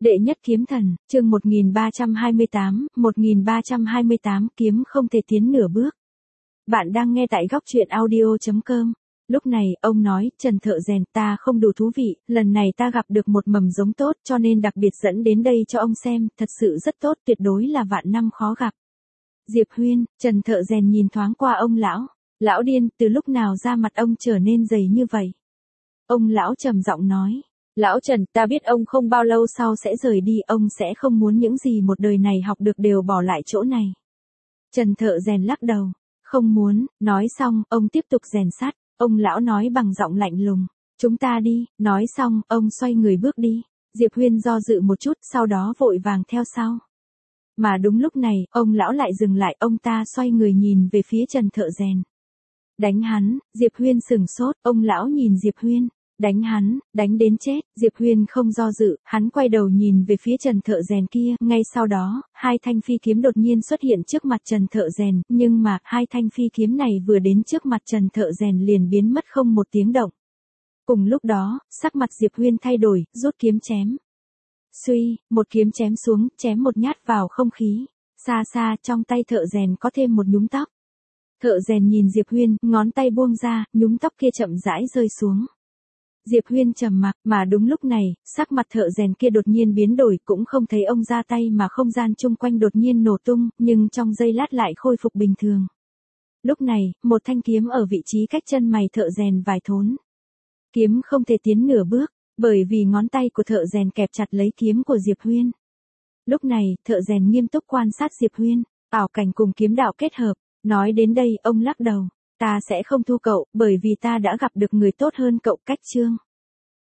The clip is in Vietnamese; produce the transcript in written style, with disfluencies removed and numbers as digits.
Đệ nhất kiếm thần, chương 1328 kiếm không thể tiến nửa bước. Bạn đang nghe tại góc truyện audio.com. Lúc này, ông nói, Trần thợ rèn, ta không đủ thú vị, lần này ta gặp được một mầm giống tốt cho nên đặc biệt dẫn đến đây cho ông xem, thật sự rất tốt, tuyệt đối là vạn năm khó gặp. Diệp Huyên, Trần thợ rèn nhìn thoáng qua ông lão. Lão điên, từ lúc nào da mặt ông trở nên dày như vậy? Ông lão trầm giọng nói. Lão Trần, ta biết ông không bao lâu sau sẽ rời đi, ông sẽ không muốn những gì một đời này học được đều bỏ lại chỗ này. Trần thợ rèn lắc đầu. Không muốn, nói xong, ông tiếp tục rèn sắt. Ông lão nói bằng giọng lạnh lùng. Chúng ta đi, nói xong, ông xoay người bước đi. Diệp Huyên do dự một chút, sau đó vội vàng theo sau. Mà đúng lúc này, ông lão lại dừng lại, ông ta xoay người nhìn về phía Trần thợ rèn. Đánh hắn, Diệp Huyên sừng sốt, ông lão nhìn Diệp Huyên. Đánh hắn, đánh đến chết, Diệp Huyên không do dự, hắn quay đầu nhìn về phía Trần thợ rèn kia, ngay sau đó, hai thanh phi kiếm đột nhiên xuất hiện trước mặt Trần thợ rèn, nhưng mà, hai thanh phi kiếm này vừa đến trước mặt Trần thợ rèn liền biến mất không một tiếng động. Cùng lúc đó, sắc mặt Diệp Huyên thay đổi, rút kiếm chém. Suy, một kiếm chém xuống, chém một nhát vào không khí. Xa xa, trong tay thợ rèn có thêm một nhúm tóc. Thợ rèn nhìn Diệp Huyên, ngón tay buông ra, nhúm tóc kia chậm rãi rơi xuống. Diệp Huyên trầm mặc, mà đúng lúc này, sắc mặt thợ rèn kia đột nhiên biến đổi, cũng không thấy ông ra tay mà không gian chung quanh đột nhiên nổ tung, nhưng trong giây lát lại khôi phục bình thường. Lúc này, một thanh kiếm ở vị trí cách chân mày thợ rèn vài thốn. Kiếm không thể tiến nửa bước, bởi vì ngón tay của thợ rèn kẹp chặt lấy kiếm của Diệp Huyên. Lúc này, thợ rèn nghiêm túc quan sát Diệp Huyên, ảo cảnh cùng kiếm đạo kết hợp, nói đến đây, ông lắc đầu. Ta sẽ không thu cậu, bởi vì ta đã gặp được người tốt hơn cậu. Cách chương